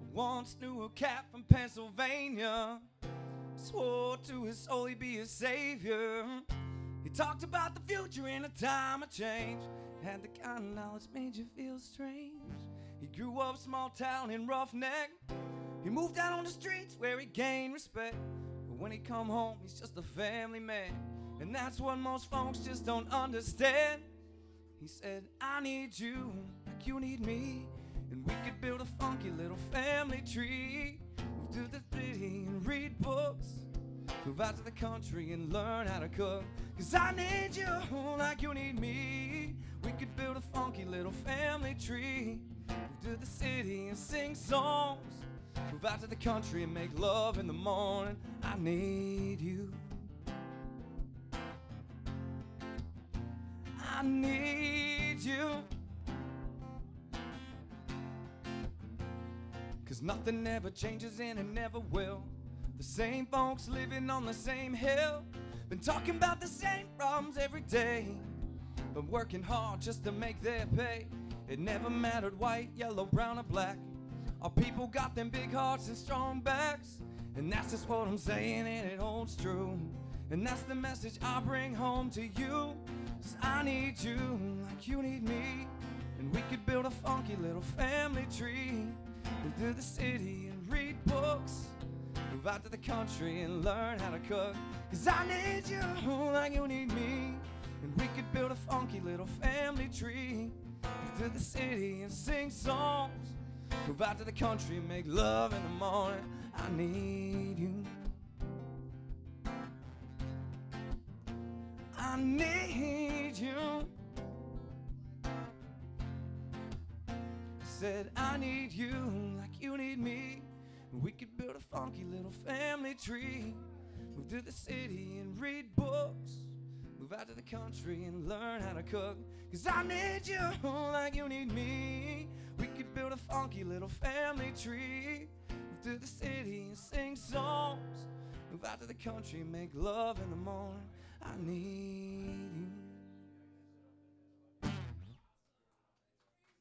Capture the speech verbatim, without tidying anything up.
Once knew a cat from Pennsylvania, swore to his soul he'd be his savior. He talked about the future in a time of change, had the kind of knowledge made you feel strange. He grew up small town in Roughneck. He moved out on the streets where he gained respect. But when he come home, he's just a family man, and that's what most folks just don't understand. He said, I need you like you need me, and we could build a funky little family tree. Move to the city and read books, move out to the country and learn how to cook. Cause I need you like you need me. We could build a funky little family tree. Move to the city and sing songs, move out to the country and make love in the morning. I need you. I need you. Cause nothing ever changes and it never will. The same folks living on the same hill, been talking about the same problems every day, been working hard just to make their pay. It never mattered white, yellow, brown or black. Our people got them big hearts and strong backs, and that's just what I'm saying, and it holds true. And that's the message I bring home to you. Cause I need you like you need me, and we could build a funky little family tree. Move to the city and read books, move out to the country and learn how to cook. Cause I need you like you need me, and we could build a funky little family tree. Move to the city and sing songs, move out to the country and make love in the morning. I need you. I need you. Said I need you like you need me, and we could build a funky little family tree. Move to the city and read books, move out to the country and learn how to cook. Cause I need you like you need me. We could build a funky little family tree. Move to the city and sing songs, move out to the country and make love in the morning. I need you.